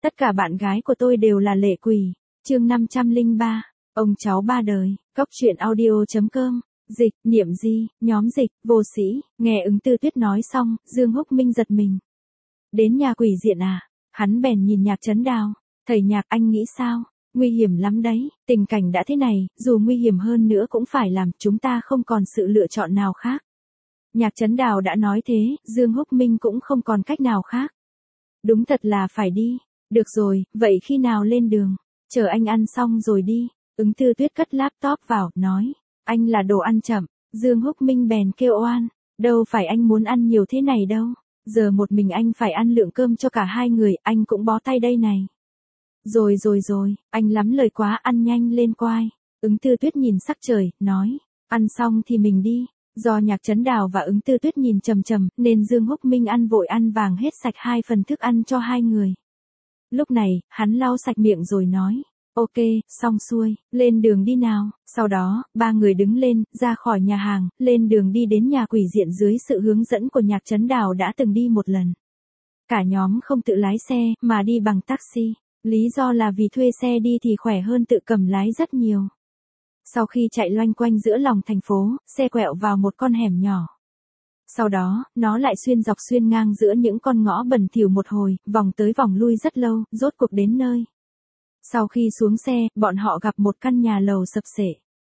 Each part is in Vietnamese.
Tất cả bạn gái của tôi đều là lệ quỷ. Chương 503. Ông cháu ba đời. Cốc truyện audio.com. Dịch, Niệm Di, nhóm dịch, vô sĩ. Nghe Ứng Tư Tuyết nói xong, Dương Húc Minh giật mình. Đến nhà quỷ diện à? Hắn bèn nhìn Nhạc Trấn Đào. Thầy Nhạc, anh nghĩ sao? Nguy hiểm lắm đấy, tình cảnh đã thế này, dù nguy hiểm hơn nữa cũng phải làm, chúng ta không còn sự lựa chọn nào khác. Nhạc Trấn Đào đã nói thế, Dương Húc Minh cũng không còn cách nào khác. Đúng thật là phải đi. Được rồi, vậy khi nào lên đường? Chờ anh ăn xong rồi đi. Ứng Tư Tuyết cất laptop vào, nói. Anh là đồ ăn chậm. Dương Húc Minh bèn kêu oan. Đâu phải anh muốn ăn nhiều thế này đâu. Giờ một mình anh phải ăn lượng cơm cho cả hai người, anh cũng bó tay đây này. Rồi, anh lắm lời quá, ăn nhanh lên quai. Ứng Tư Tuyết nhìn sắc trời, nói. Ăn xong thì mình đi. Do Nhạc Trấn Đào và Ứng Tư Tuyết nhìn chằm chằm, nên Dương Húc Minh ăn vội ăn vàng hết sạch 2 phần thức ăn cho hai người. Lúc này, hắn lau sạch miệng rồi nói. Ok, xong xuôi, lên đường đi nào. Sau đó, ba người đứng lên, ra khỏi nhà hàng, lên đường đi đến nhà quỷ diện dưới sự hướng dẫn của Nhạc Trấn Đào đã từng đi một lần. Cả nhóm không tự lái xe, mà đi bằng taxi. Lý do là vì thuê xe đi thì khỏe hơn tự cầm lái rất nhiều. Sau khi chạy loanh quanh giữa lòng thành phố, xe quẹo vào một con hẻm nhỏ. Sau đó, nó lại xuyên ngang giữa những con ngõ bẩn thỉu một hồi, vòng tới vòng lui rất lâu, rốt cuộc đến nơi. Sau khi xuống xe, bọn họ gặp một căn nhà lầu sập xệ.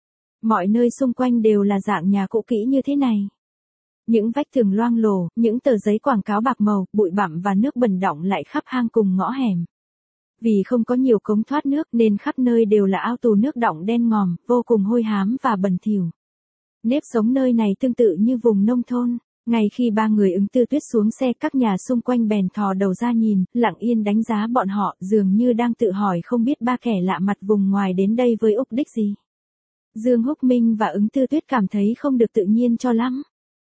Mọi nơi xung quanh đều là dạng nhà cũ kỹ như thế này. Những vách tường loang lổ, những tờ giấy quảng cáo bạc màu, bụi bặm và nước bẩn đọng lại khắp hang cùng ngõ hẻm. Vì không có nhiều cống thoát nước nên khắp nơi đều là ao tù nước đọng đen ngòm, vô cùng hôi hám và bẩn thỉu. Nếp sống nơi này tương tự như vùng nông thôn. Ngay khi ba người Ứng Tư Tuyết xuống xe, các nhà xung quanh bèn thò đầu ra nhìn, lặng yên đánh giá bọn họ, dường như đang tự hỏi không biết ba kẻ lạ mặt vùng ngoài đến đây với mục đích gì. Dương Húc Minh và Ứng Tư Tuyết cảm thấy không được tự nhiên cho lắm.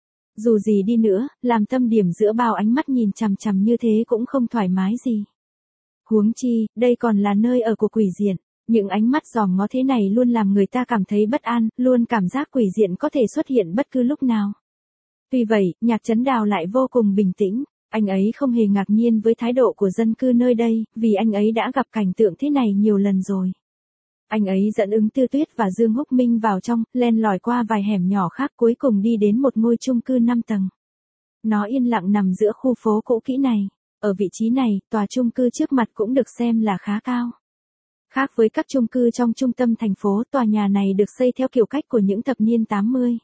Dù gì đi nữa, làm tâm điểm giữa bao ánh mắt nhìn chằm chằm như thế cũng không thoải mái gì. Huống chi, đây còn là nơi ở của quỷ diện. Những ánh mắt dòm ngó thế này luôn làm người ta cảm thấy bất an, luôn cảm giác quỷ diện có thể xuất hiện bất cứ lúc nào. Tuy vậy, Nhạc Trấn Đào lại vô cùng bình tĩnh. Anh ấy không hề ngạc nhiên với thái độ của dân cư nơi đây, vì anh ấy đã gặp cảnh tượng thế này nhiều lần rồi. Anh ấy dẫn Ứng Tư Tuyết và Dương Húc Minh vào trong, len lỏi qua vài hẻm nhỏ khác, cuối cùng đi đến một ngôi chung cư 5 tầng. Nó yên lặng nằm giữa khu phố cũ kỹ này. Ở vị trí này, tòa chung cư trước mặt cũng được xem là khá cao. Khác với các chung cư trong trung tâm thành phố, tòa nhà này được xây theo kiểu cách của những thập niên 80.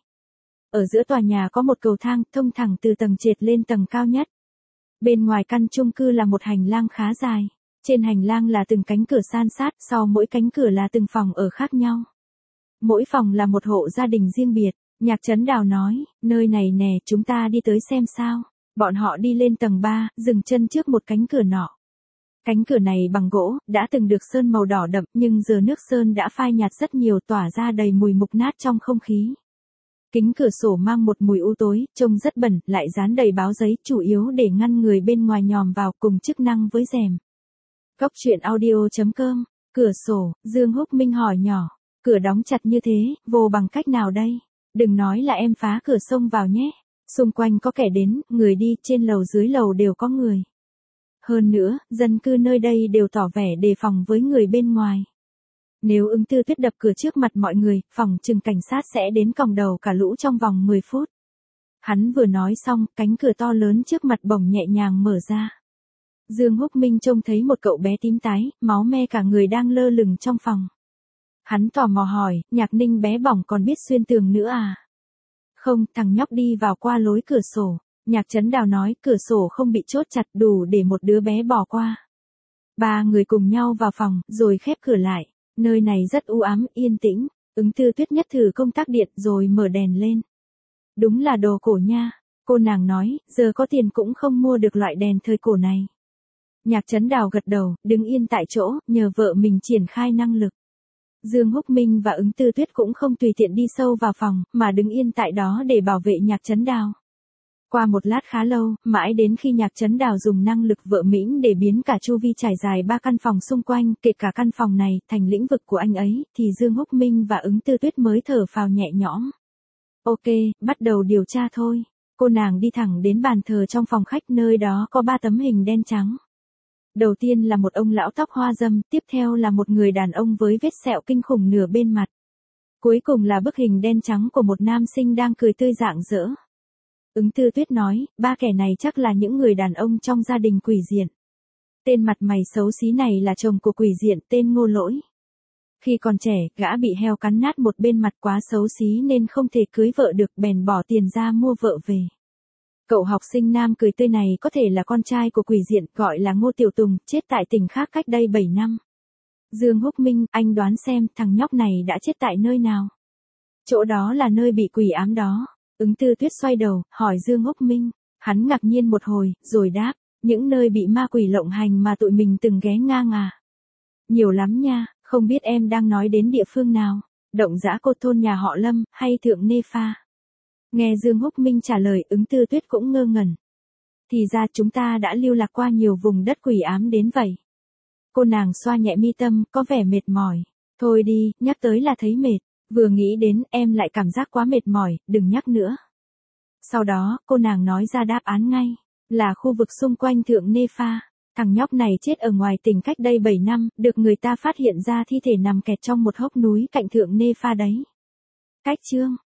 Ở giữa tòa nhà có một cầu thang thông thẳng từ tầng trệt lên tầng cao nhất. Bên ngoài căn chung cư là một hành lang khá dài. Trên hành lang là từng cánh cửa san sát, sau mỗi cánh cửa là từng phòng ở khác nhau. Mỗi phòng là một hộ gia đình riêng biệt. Nhạc Trấn Đào nói, nơi này nè, chúng ta đi tới xem sao. Bọn họ đi lên tầng 3, dừng chân trước một cánh cửa nọ. Cánh cửa này bằng gỗ, đã từng được sơn màu đỏ đậm, nhưng giờ nước sơn đã phai nhạt rất nhiều, tỏa ra đầy mùi mục nát trong không khí. Kính cửa sổ mang một mùi u tối, trông rất bẩn, lại dán đầy báo giấy, chủ yếu để ngăn người bên ngoài nhòm vào, cùng chức năng với rèm. Cốc truyện audio.com. Cửa sổ, Dương Húc Minh hỏi nhỏ. Cửa đóng chặt như thế, vô bằng cách nào đây? Đừng nói là em phá cửa xông vào nhé. Xung quanh có kẻ đến, người đi, trên lầu dưới lầu đều có người. Hơn nữa, dân cư nơi đây đều tỏ vẻ đề phòng với người bên ngoài. Nếu Ứng Tư Tuyết đập cửa trước mặt mọi người, phòng trừng cảnh sát sẽ đến còng đầu cả lũ trong vòng 10 phút. Hắn vừa nói xong, cánh cửa to lớn trước mặt bỗng nhẹ nhàng mở ra. Dương Húc Minh trông thấy một cậu bé tím tái, máu me cả người đang lơ lửng trong phòng. Hắn tò mò hỏi, Nhạc Ninh bé bỏng còn biết xuyên tường nữa à? Không, thằng nhóc đi vào qua lối cửa sổ. Nhạc Trấn Đào nói, cửa sổ không bị chốt chặt, đủ để một đứa bé bỏ qua. Ba người cùng nhau vào phòng, rồi khép cửa lại. Nơi này rất u ám, yên tĩnh. Ứng Tư Tuyết nhất thử công tắc điện rồi mở đèn lên. Đúng là đồ cổ nha. Cô nàng nói, giờ có tiền cũng không mua được loại đèn thời cổ này. Nhạc Trấn Đào gật đầu, đứng yên tại chỗ, nhờ vợ mình triển khai năng lực. Dương Húc Minh và Ứng Tư Tuyết cũng không tùy tiện đi sâu vào phòng, mà đứng yên tại đó để bảo vệ Nhạc Trấn Đào. Qua một lát khá lâu, mãi đến khi Nhạc Trấn Đào dùng năng lực vợ mĩnh để biến cả chu vi trải dài 3 căn phòng xung quanh, kể cả căn phòng này, thành lĩnh vực của anh ấy, thì Dương Húc Minh và Ứng Tư Tuyết mới thở phào nhẹ nhõm. Ok, bắt đầu điều tra thôi. Cô nàng đi thẳng đến bàn thờ trong phòng khách, nơi đó có 3 tấm hình đen trắng. Đầu tiên là một ông lão tóc hoa râm, tiếp theo là một người đàn ông với vết sẹo kinh khủng nửa bên mặt. Cuối cùng là bức hình đen trắng của một nam sinh đang cười tươi rạng rỡ. Ứng Tư Tuyết nói, ba kẻ này chắc là những người đàn ông trong gia đình Quỷ Diện. Tên mặt mày xấu xí này là chồng của Quỷ Diện tên Ngô Lỗi. Khi còn trẻ, gã bị heo cắn nát một bên mặt quá xấu xí nên không thể cưới vợ được, bèn bỏ tiền ra mua vợ về. Cậu học sinh nam cười tươi này có thể là con trai của Quỷ Diện, gọi là Ngô Tiểu Tùng, chết tại tỉnh khác cách đây 7 năm. Dương Húc Minh, anh đoán xem thằng nhóc này đã chết tại nơi nào? Chỗ đó là nơi bị quỷ ám đó. Ứng Tư Tuyết xoay đầu, hỏi Dương Húc Minh. Hắn ngạc nhiên một hồi, rồi đáp, những nơi bị ma quỷ lộng hành mà tụi mình từng ghé ngang à? Nhiều lắm nha, không biết em đang nói đến địa phương nào? Động Dã Cột thôn nhà họ Lâm, hay Thượng Nê Pha? Nghe Dương Húc Minh trả lời, Ứng Tư Tuyết cũng ngơ ngẩn. Thì ra chúng ta đã lưu lạc qua nhiều vùng đất quỷ ám đến vậy. Cô nàng xoa nhẹ mi tâm, có vẻ mệt mỏi. Thôi đi, nhắc tới là thấy mệt. Vừa nghĩ đến, em lại cảm giác quá mệt mỏi, đừng nhắc nữa. Sau đó, cô nàng nói ra đáp án ngay. Là khu vực xung quanh Thượng Nê Pha. Thằng nhóc này chết ở ngoài tỉnh cách đây 7 năm, được người ta phát hiện ra thi thể nằm kẹt trong một hốc núi cạnh Thượng Nê Pha đấy. Cách chương